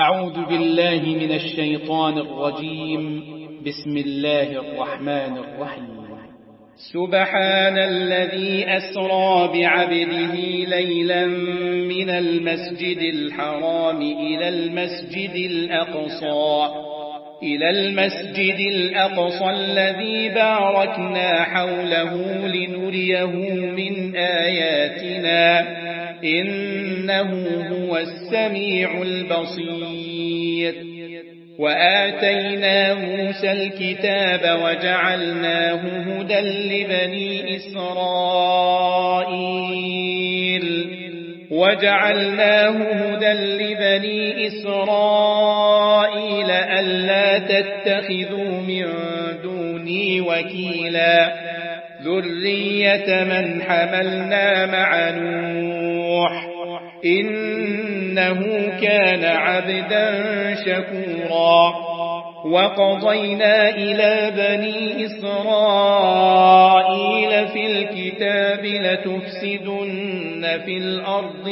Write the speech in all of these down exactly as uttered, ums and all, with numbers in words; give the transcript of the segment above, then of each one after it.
أعوذ بالله من الشيطان الرجيم. بسم الله الرحمن الرحيم. سبحان الذي أسرى بعبده ليلا من المسجد الحرام إلى المسجد الأقصى إلى المسجد الأقصى الذي باركنا حوله لنريه من آياتنا إنه هو السميع البصير. وآتينا موسى الكتاب وجعلناه هدى لبني إسرائيل وجعلناه هدى لبني إسرائيل ألا تتخذوا من دوني وكيلا ذرية من حملنا مع نوح إنه كان عبدا شكورا. وقضينا إلى بني إسرائيل في الكتاب لتفسدن في الأرض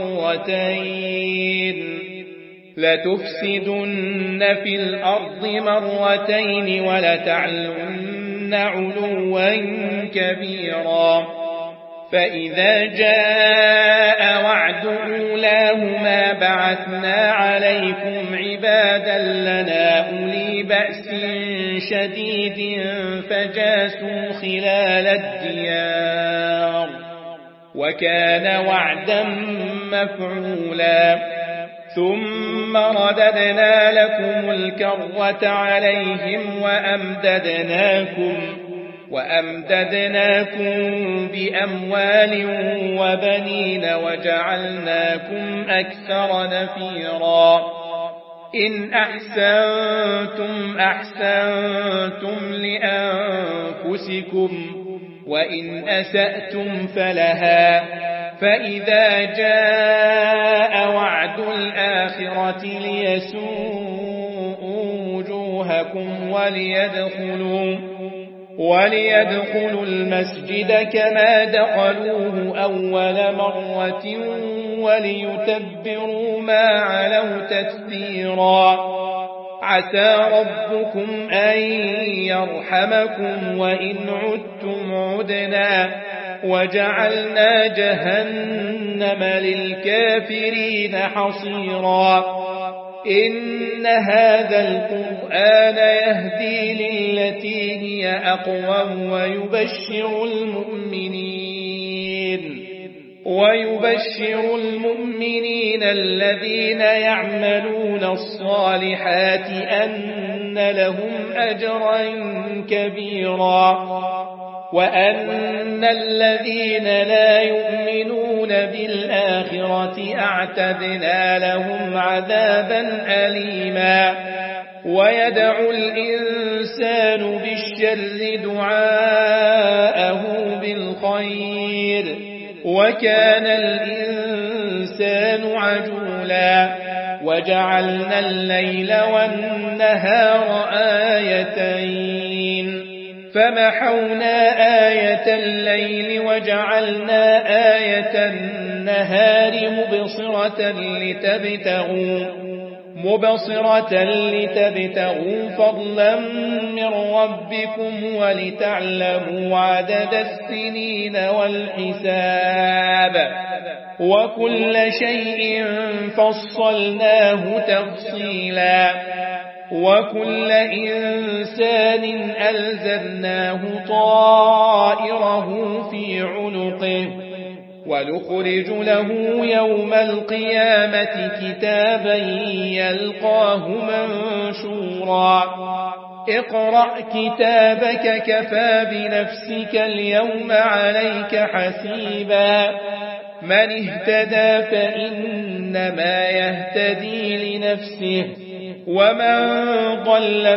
مرتين لتفسدن في الأرض مرتين ولتعلن علوا كبيرا. فإذا جاء وعد أولاهما بعثنا عليكم عبادا لنا أولي بأس شديد فجاسوا خلال الديار وكان وعدا مفعولا. ثم رددنا لكم الكرة عليهم وأمددناكم وأمددناكم بأموال وبنين وجعلناكم أكثر نفيرا. إن أحسنتم أحسنتم لأنفسكم وإن أسأتم فلها. فإذا جاء وعد الآخرة ليسوءوا وجوهكم وليدخلوا وليدخلوا المسجد كما دخلوه أول مرة وليتبروا ما علوا تتبيرا. عسى ربكم أن يرحمكم وإن عدتم عدنا وجعلنا جهنم للكافرين حصيرا. إن هذا القرآن يهدي للتي هي أقوم ويبشر المؤمنين ويبشر المؤمنين الذين يعملون الصالحات أن لهم أجرا كبيرا وأن الذين لا يؤمنون بالآخرة أعتدنا لهم عذابا أليما. ويدعو الإنسان بالشر دعاءه بالخير وكان الإنسان عجولا. وجعلنا الليل والنهار آيتين فمحونا آية الليل وجعلنا آية النهار مبصرة لتبتغوا مبصرة لتبتغوا فضلا من ربكم ولتعلموا عدد السنين والحساب وكل شيء فصلناه تفصيلا. وكل إنسان ألزمناه طائره في عنقه ونخرج له يوم القيامة كتابا يلقاه منشورا. اقرأ كتابك كفى بنفسك اليوم عليك حسيبا. من اهتدى فإنما يهتدي لنفسه ومن ضل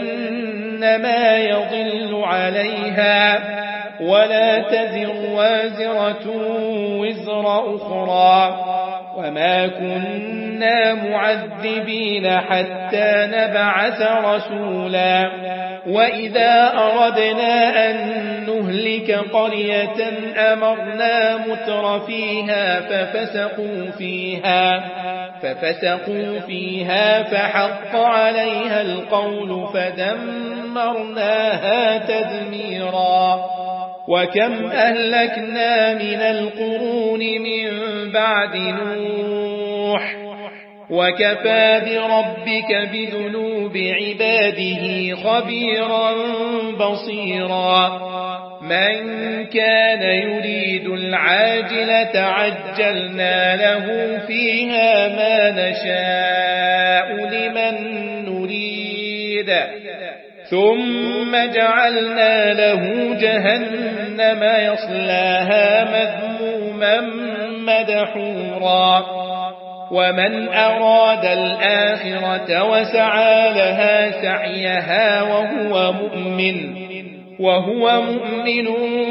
فإنما يضل عليها ولا تزر وازرة وزر أخرى وما كنا كنا معذبين حتى نبعث رسولا وإذا أردنا أن نهلك قرية أمرنا متر فيها ففسقوا فيها ففسقوا فيها فحق عليها القول فدمرناها تدميرا وكم أهلكنا من القرون من بعد نوح وكفى بربك بذنوب عباده خبيرا بصيرا من كان يريد العاجلة عجلنا له فيها ما نشاء لمن نريد ثم جعلنا له جهنم يصلاها مذموما مدحورا ومن أراد الآخرة وسعى لها سعيها وهو مؤمن وهو مؤمن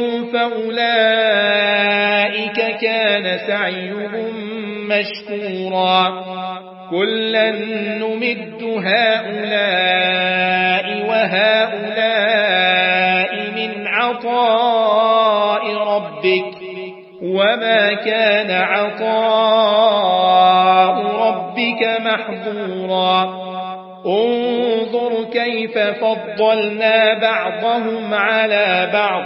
فأولئك كان سعيهم مشكورا كلا نمد هؤلاء وهؤلاء من عطاء ربك وما كان عطاء ربك محظورا انظر كيف فضلنا بعضهم على بعض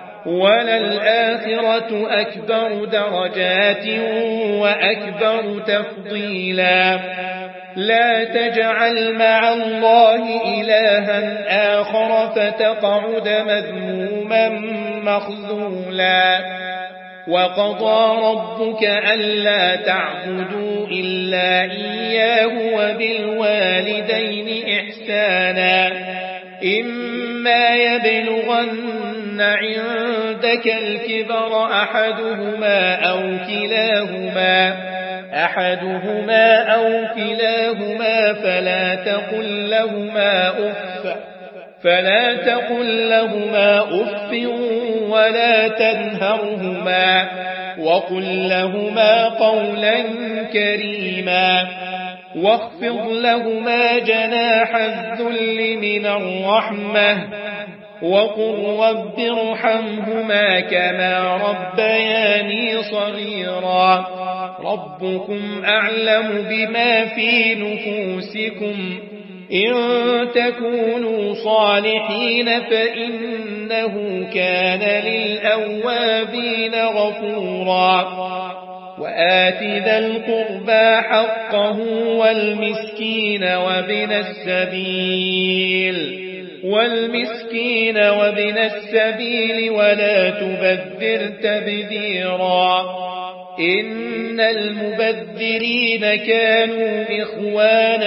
وللآخرة أكبر درجات وأكبر تفضيلا لا تجعل مع الله إلها آخر فتقعد مذموما مخذولا وقضى ربك ألا تعبدوا إلا إياه وبالوالدين إحسانا إما يبلغن عندك الكبر أحدهما أو كلاهما أحدهما أو كلاهما فلا تقل لهما أف فلا تقل لهما أف ولا تنهرهما وقل لهما قولا كريما واخفض لهما جناح الذل من الرحمة وقل رب ارحمهما كما ربياني صغيرا ربكم أعلم بما في نفوسكم إن تكونوا صالحين فإنه كان للأوابين غفورا وآت ذا القربى حقه والمسكين وابن السبيل والمسكين وابن السبيل ولا تبذر تبذيرا إن المبذرين كانوا إخوان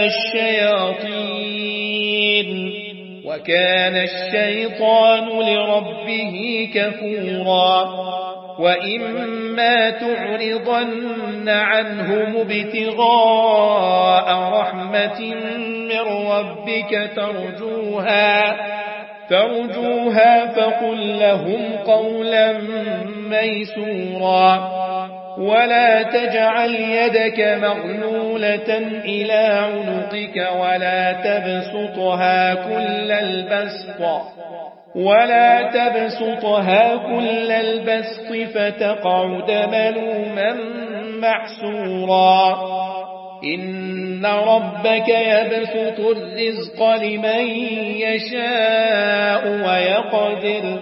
الشياطين وكان الشيطان لربه كفورا وإما تعرضن عنهم ابتغاء رحمة من ربك ترجوها ترجوها فقل لهم قولا ميسورا ولا تجعل يدك مغلولة إلى عنقك ولا تبسطها كل البسط ولا تبسطها كل البسط فتقعد ملوما محسورا إن ربك يبسط الرزق لمن يشاء ويقدر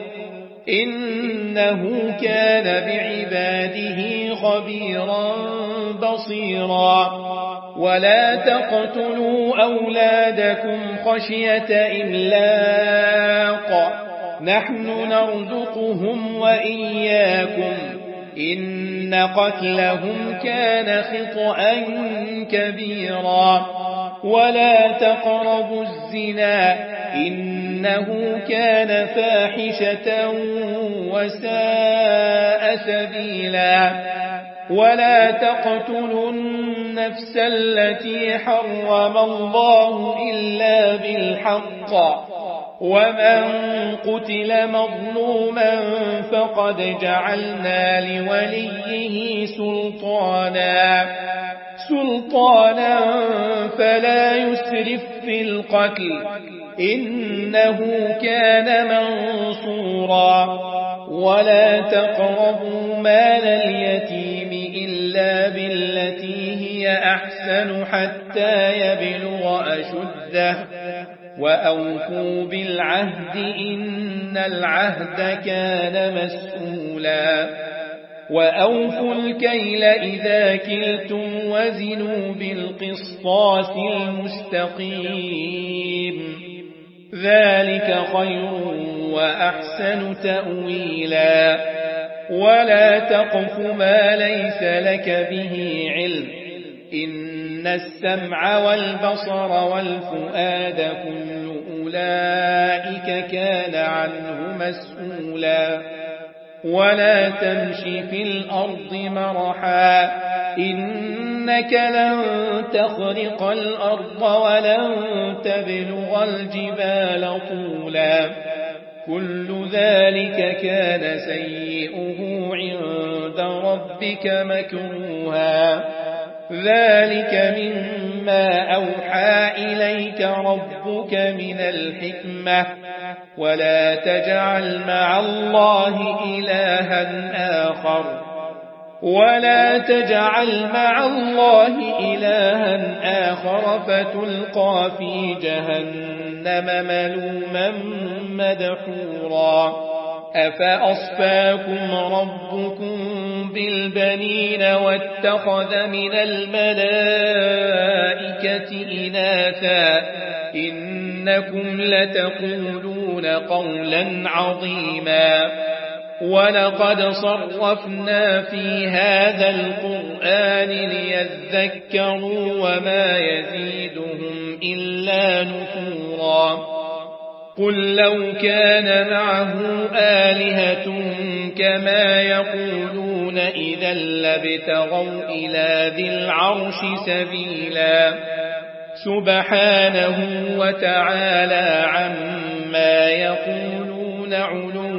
إنه كان بعباده خبيرا بصيرا ولا تقتلوا أولادكم خشية إملاق نحن نرزقهم وإياكم إن قتلهم كان خطأ كبيرا ولا تقربوا الزنا إنه كان فاحشة وساء سبيلا ولا تقتلوا النفس التي حرم الله إلا بالحق ومن قتل مظلوما فقد جعلنا لوليه سلطانا سلطانا فلا يسرف في القتل إنه كان منصورا ولا تقربوا مال اليتيم إلا بالتي هي أحسن حتى يبلغ أشده وأوفوا بالعهد إن العهد كان مسؤولا وأوفوا الكيل إذا كلتم وزنوا بالقسطاس المستقيم ذلك خير وأحسن تأويلا ولا تقف ما ليس لك به علم إن السمع والبصر والفؤاد كل أولئك كان عنه مسؤولا ولا تمش في الأرض مرحا إنك لن تخرق الأرض ولن تبلغ الجبال طولا كل ذلك كان سيئه عند ربك مكروها ذلك مما أوحى إليك ربك من الحكمة ولا تجعل مع الله إلها آخر ولا تجعل مع الله إلها آخر فتلقى في جهنم ملوما مدحورا أفأصفاكم ربكم بالبنين واتخذ من الملائكة إناثا إنكم لتقولون قولا عظيما ولقد صرفنا في هذا القرآن ليذكروا وما يزيدهم إلا نفورا قل لو كان معه آلهة كما يقولون إذا لابتغوا إلى ذي العرش سبيلا سبحانه وتعالى عما يقولون علوا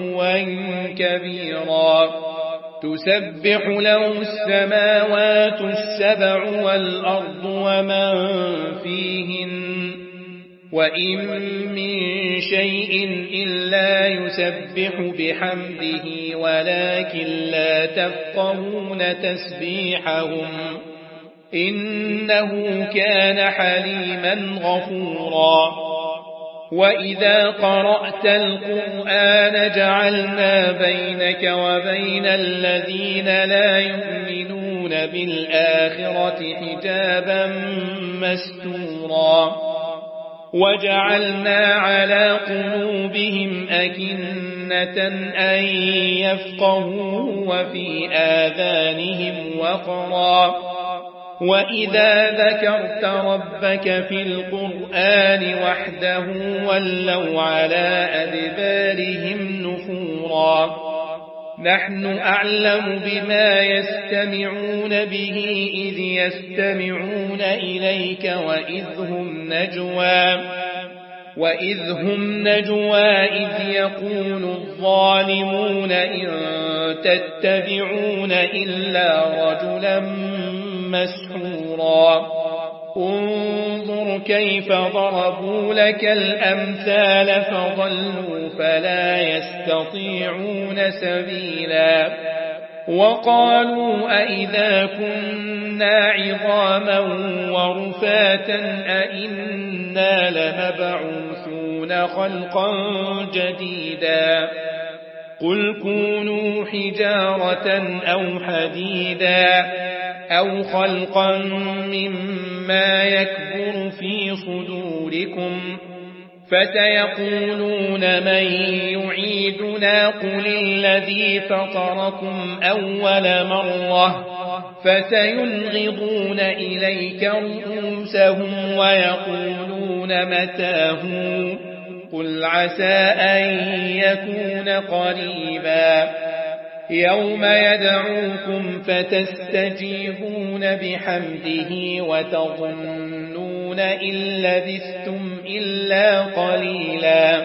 كبيرا تسبح له السماوات السبع والأرض ومن فيهن وإن من شيء إلا يسبح بحمده ولكن لا تفقهون تسبيحهم إنه كان حليما غفورا وإذا قرأت القرآن جعلنا بينك وبين الذين لا يؤمنون بالآخرة حجابا مستورا وجعلنا على قلوبهم أكنة أن يفقهوا وفي آذانهم وقرا وإذا ذكرت ربك في القرآن وحده ولوا على أدبارهم نفورا نحن أعلم بما يستمعون به إذ يستمعون إليك وإذ هم نجوى وإذ هم نجوى إذ يقول الظالمون إن تتبعون إلا رجلا مسحورا انظر كيف ضربوا لك الأمثال فضلوا فلا يستطيعون سبيلا وقالوا أئذا كنا عظاما ورفاتا أئنا لمبعوثون خلقا جديدا قل كونوا حجارة أو حديدا أو خلقا مما يكبر في صدوركم فسيقولون من يعيدنا قل الذي فطركم أول مرة فسينغضون إليك رؤوسهم ويقولون متاه قل عسى أن يكون قريبا يوم يدعوكم فتستجيبون بحمده وتظنون إن لبثتم إلا قليلا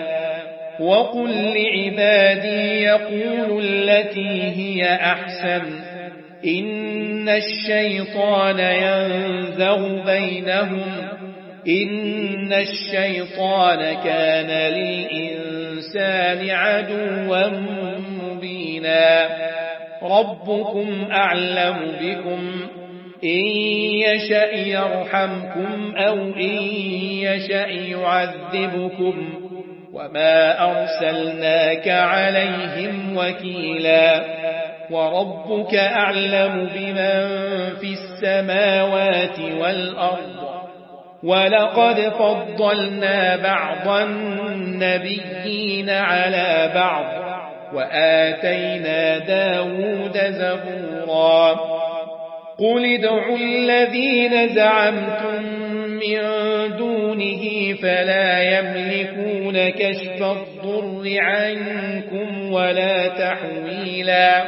وقل لعبادي يقولوا التي هي أحسن إن الشيطان ينزغ بينهم إن الشيطان كان للإنسان عدوا مبينا ربكم أعلم بكم إن يشأ يرحمكم أو إن يشأ يعذبكم وما أرسلناك عليهم وكيلا وربك أعلم بمن في السماوات والأرض ولقد فضلنا بعض النبيين على بعض وآتينا داود زبورا قل ادعوا الذين زعمتم من دونه فلا يملكون كشف الضر عنكم ولا تحويلا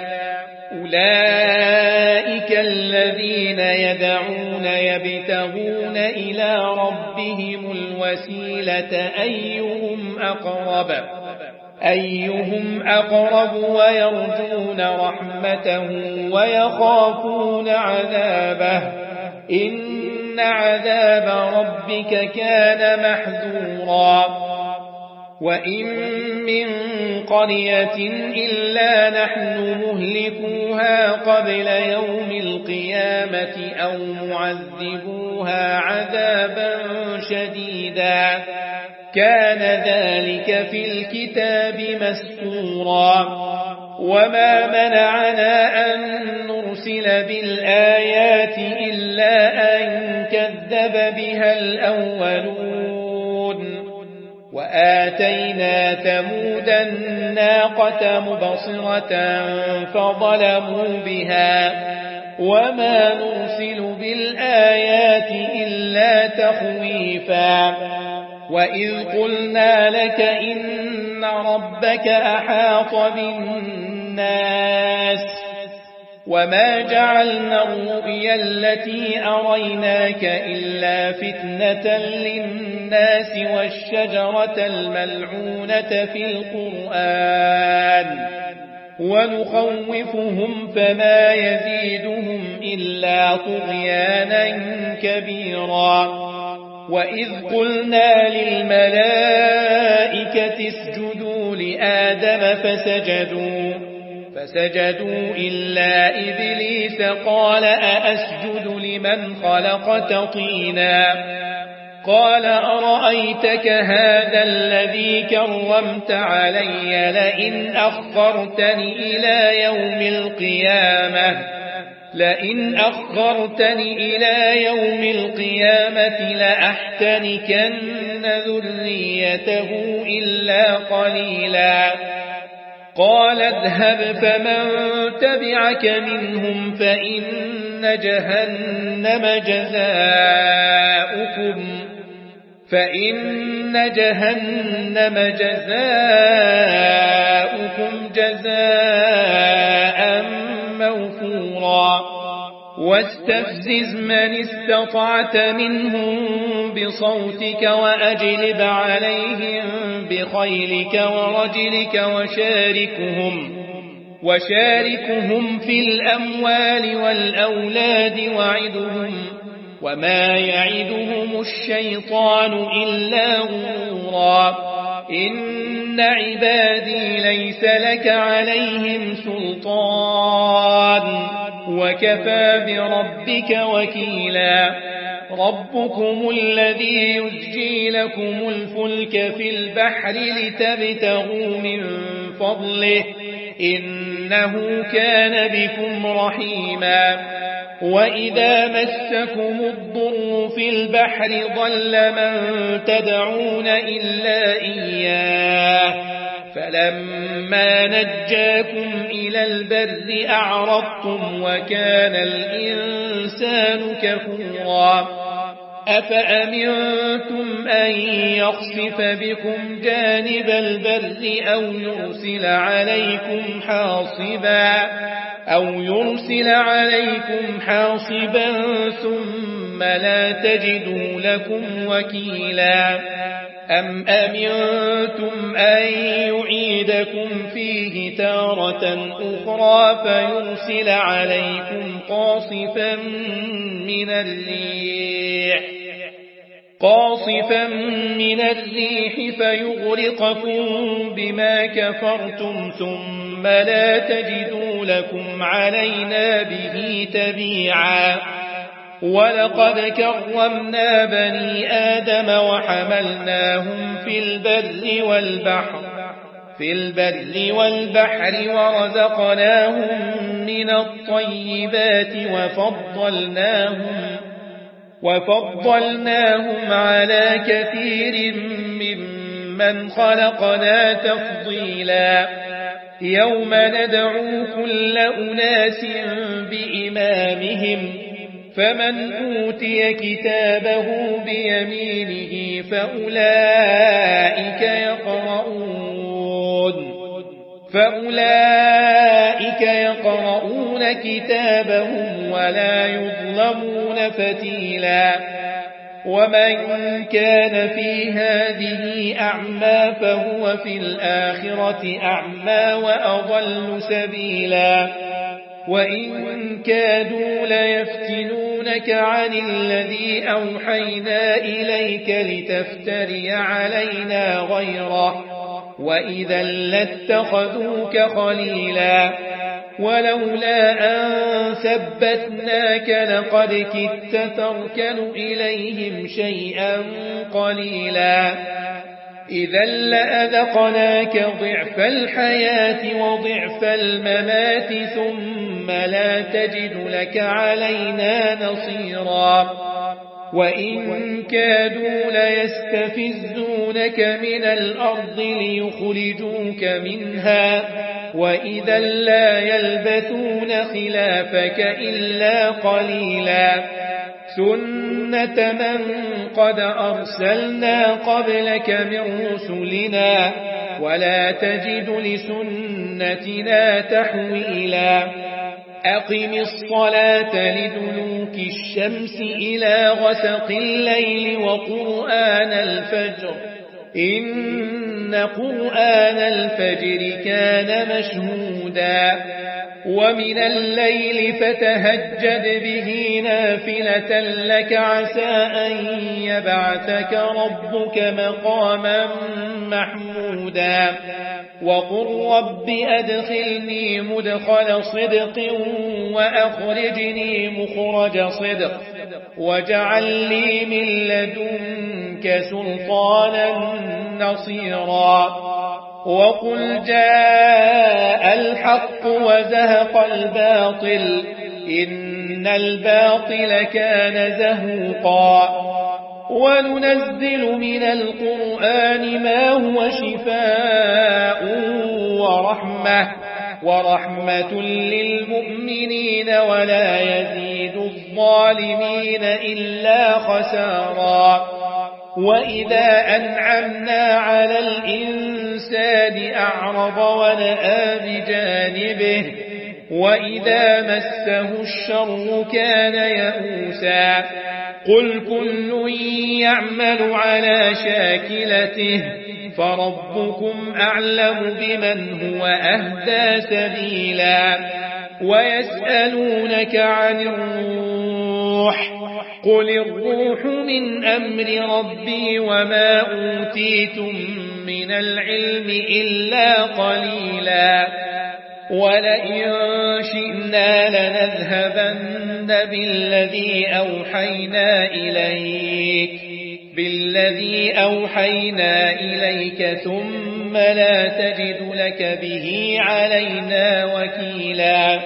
أولئك الذين يدعون يبتغون إلى ربهم الوسيلة أيهم أقرب أيهم أقرب ويرجون رحمته ويخافون عذابه إن عذاب ربك كان محذورا وإن من قرية إلا نحن مهلكوها قبل يوم القيامة أو معذبوها عذابا شديدا كان ذلك في الكتاب مسطورا وما منعنا أن نرسل بالآيات إلا أن كذب بها الأولون وآتينا ثمود الناقة مبصرة فظلموا بها وما نرسل بالآيات إلا تخويفا وإذ قلنا لك إن ربك أحاط بالناس وما جعلنا الرؤيا التي أريناك إلا فتنة للناس والشجرة الملعونة في القرآن ونخوفهم فما يزيدهم إلا طغيانا كبيرا وإذ قلنا للملائكة اسجدوا لآدم فسجدوا فسجدوا إلا إبليس قال أأسجد لمن خلقت طينا قال أرأيتك هذا الذي كرمت علي لئن أخرتني إلى يوم القيامة لئن أخرتني إلى يوم القيامة لأحتنكن ذريته إلا قليلا قال اذهب فمن تبعك منهم فإن جهنم جزاؤكم فإن جهنم جزاؤكم جزاء موفورا واستفزز من استطعت منهم بصوتك وأجلب عليهم بخيلك ورجلك وشاركهم وشاركهم في الأموال والأولاد وعدهم وما يعدهم الشيطان إلا غرورا إن عبادي ليس لك عليهم سلطان وكفى بربك وكيلا ربكم الذي يسجي لكم الفلك في البحر لتبتغوا من فضله إنه كان بكم رحيما وإذا مسكم الضر في البحر ضل من تدعون إلا إياه فلما نجاكم إلى البر أعرضتم وكان الإنسان كفورا أفأمنتم أن يخسف بكم جانب البر أو يرسل عليكم حاصبا أو يرسل عليكم حاصبا ثم لا تجدوا لكم وكيلا أم أمنتم أن يعيدكم فيه تارة أخرى فيرسل عليكم قاصفا من الريح قاصفا من الريح فيغرقكم بما كفرتم ثم لا تجدوا لكم علينا به تبيعا ولقد كرمنا بني آدم وحملناهم في البر والبحر في البر والبحر ورزقناهم من الطيبات وفضلناهم وفضلناهم على كثير ممن خلقنا تفضيلا يوم ندعو كل أناس بإمامهم فمن أوتي كتابه بيمينه فأولئك يقرؤون فأولئك يقرؤون كتابهم ولا يظلمون فتيلا ومن كان في هذه أعمى فهو في الآخرة أعمى وأضل سبيلا وإن كادوا ليفتنونك عن الذي أوحينا إليك لتفتري علينا غيره وإذا لاتخذوك خليلا ولولا أن ثبتناك لقد كدت تركن إليهم شيئا قليلا إذا لأذقناك ضعف الحياة وضعف الممات ثم لا تجد لك علينا نصيرا وإن كادوا ليستفزونك من الأرض ليخرجوك منها وإذا لا يلبثون خلافك إلا قليلا سنة من قد أرسلنا قبلك من رسلنا ولا تجد لسنتنا تحويلا أقم الصلاة لدلوك الشمس إلى غسق الليل وقرآن الفجر إن قرآن الفجر كان مشهودا ومن الليل فتهجد به نافلة لك عسى أن يبعثك ربك مقاما محمودا وقل رب أدخلني مدخل صدق وأخرجني مخرج صدق واجعل لي من لدنك سلطانا نصيرا وقل جاء الحق وزهق الباطل إن الباطل كان زهوقا وننزل من القرآن ما هو شفاء ورحمة ورحمة للمؤمنين ولا يزيد الظالمين إلا خسارا وإذا أنعمنا على الإنسان أعرض ونأى بجانبه وإذا مسه الشر كان يئوسا قل كل يعمل على شاكلته فربكم أعلم بمن هو أهدى سبيلا ويسألونك عن الروح قل الروح من أمر ربي وما أوتيتم من العلم إلا قليلا ولئن شئنا لنذهبن بالذي أوحينا إليك بالذي أوحينا إليك ثم لا تجد لك به علينا وكيلا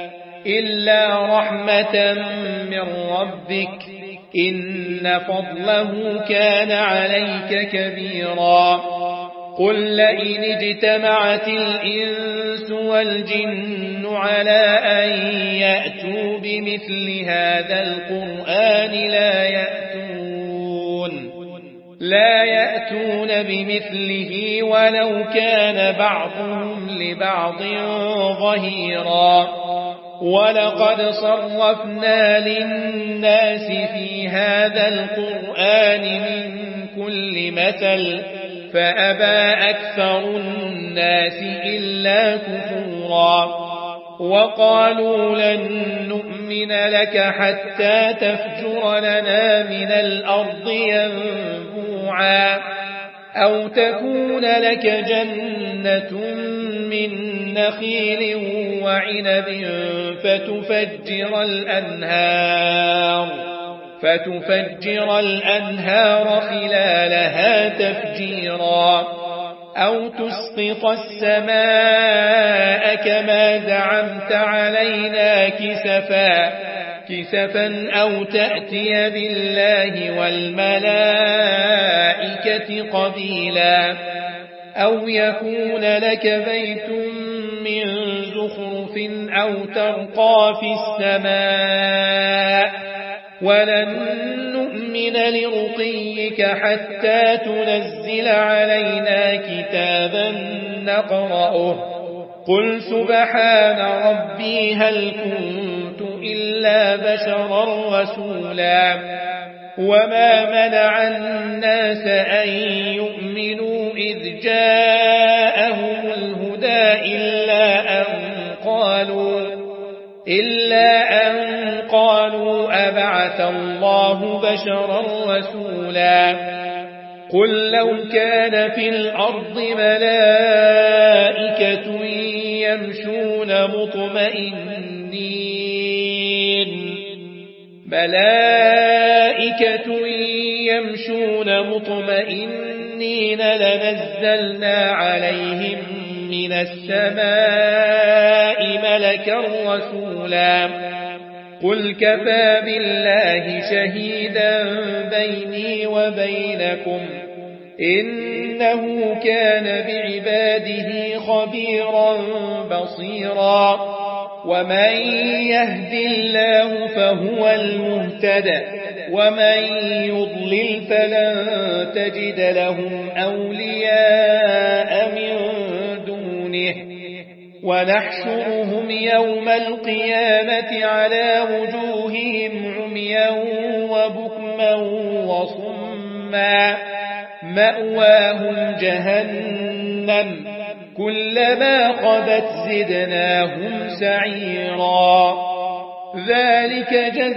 إلا رحمة من ربك إن فضله كان عليك كبيرا قل لئن اجتمعت الإنس والجن على أن يأتوا بمثل هذا القرآن لا يأتون لا يأتون بمثله ولو كان بعضهم لبعض ظهيرا ولقد صرفنا للناس في هذا القرآن من بكل مثل فأبى أكثر الناس إلا كفورا وقالوا لن نؤمن لك حتى تفجر لنا من الأرض ينبوعا أو تكون لك جنة من نخيل وعنب فتفجر الأنهار فتفجر الأنهار خلالها تفجيرا أو تسقط السماء كما زعمت علينا كسفا كسفا أو تأتي بالله والملائكة قبيلا أو يكون لك بيت من زخرف أو ترقى في السماء ولن نؤمن لرقيك حتى تنزل علينا كتابا نقرأه قل سبحان ربي هل كنت إلا بشرا رسولا وما منع الناس أن يؤمنوا إذ جاءهم الهدى إلا أن قالوا إلا أن قالوا أبعث الله بشرا رسولا قل لو كان في الأرض ملائكة يمشون مطمئنين ملائكة يمشون مطمئنين لنزلنا عليهم من السماء ملكا رسولا قل كفى بالله شهيدا بيني وبينكم إنه كان بعباده خبيرا بصيرا ومن يهد الله فهو المهتدى ومن يضلل فلن تجد لهم أولياء من دونه ونحشرهم يوم القيامة على وجوههم عميا وبكما وصما مأواهم جهنم كلما خبت زدناهم سعيرا ذلك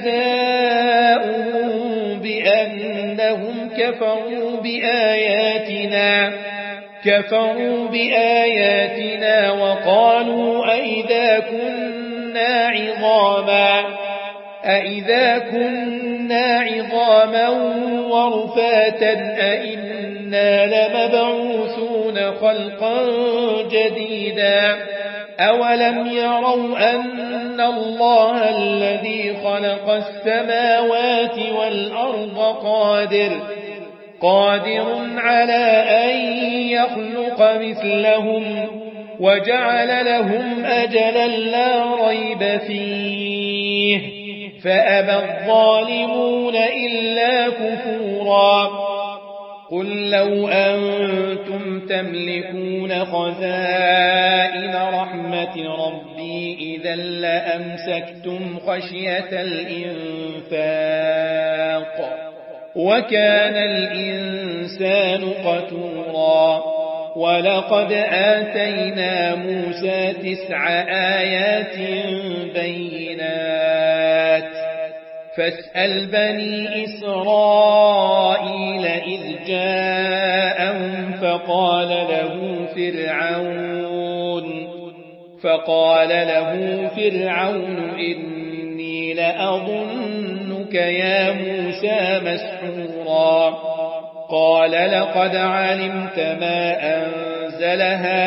جزاؤهم بأنهم كفروا بآياتنا كفروا بآياتنا وقالوا أئذا كنا عظاما أئذا كنا عظاما ورفاتا أئنا لمبعوثون خلقا جديدا أولم يروا أن الله الذي خلق السماوات والأرض قادر قادر على أن يخلق مثلهم وجعل لهم أجلا لا ريب فيه فأبى الظالمون إلا كفورا قل لو أنتم تملكون خزائن رحمة ربي إذا لأمسكتم خشية الإنفاق وكان الإنسان قتورا ولقد آتينا موسى تسع آيات بينات فاسأل بني إسرائيل إذ جاءهم فقال له فرعون فقال له فرعون إني لأظنك يا موسى مسحورا قال لقد علمت ما أنزل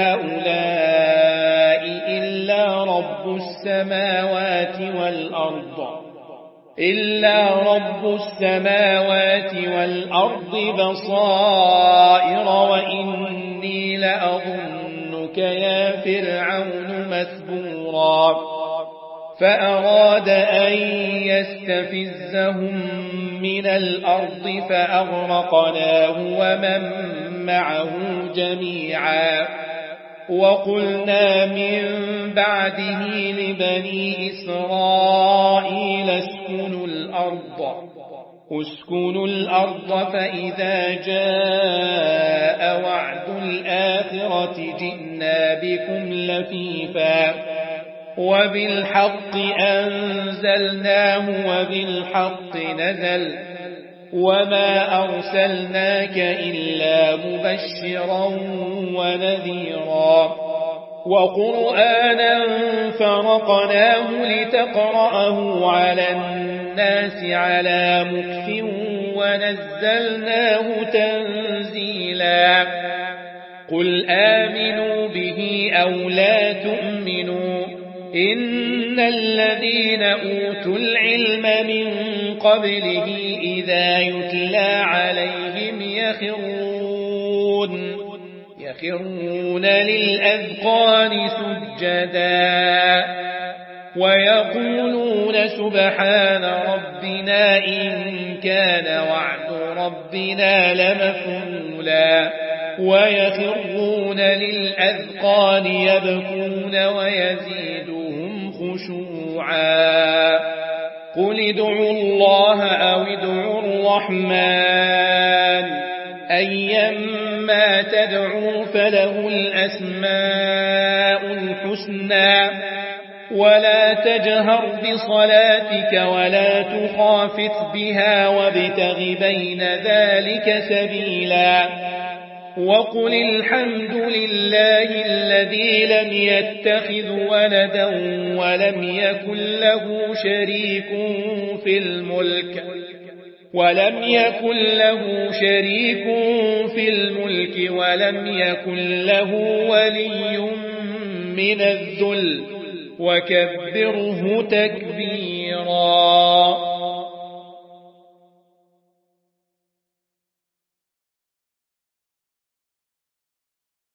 هؤلاء إلا رب السماوات والأرض إلا رب السماوات والأرض بصائر وإني لأظنك يا فرعون مثبورا فأراد أن يستفزهم من الأرض فأغرقناه ومن معه جميعا وقلنا من بعده لبني إسرائيل اسكنوا الأرض اسكنوا الأرض فإذا جاء وعد الآخرة جئنا بكم لفيفا وبالحق أنزلناه وبالحق نزل وما أرسلناك إلا مبشرا ونذيرا وقرآنا فرقناه لتقرأه على الناس على مكث ونزلناه تنزيلا قل آمنوا به أو لا تؤمنوا إن الذين أوتوا العلم من قبله إذا يتلى عليهم يخرون يخرون للأذقان سجدا ويقولون سبحان ربنا إن كان وعد ربنا لمفعولا ويخرون للأذقان يبكون ويزيدهم خشوعا قل ادعوا الله أو ادعوا الرحمن أيما تدعوا فله الأسماء الحسنى ولا تجهر بصلاتك ولا تخافت بها وابتغ بين ذلك سبيلا وقل الحمد لله الذي لم يتخذ ولدا ولم يكن له شريك في الملك ولم يكن له شريك في الملك ولم يكن له ولي من الذل وكبره تكبيرا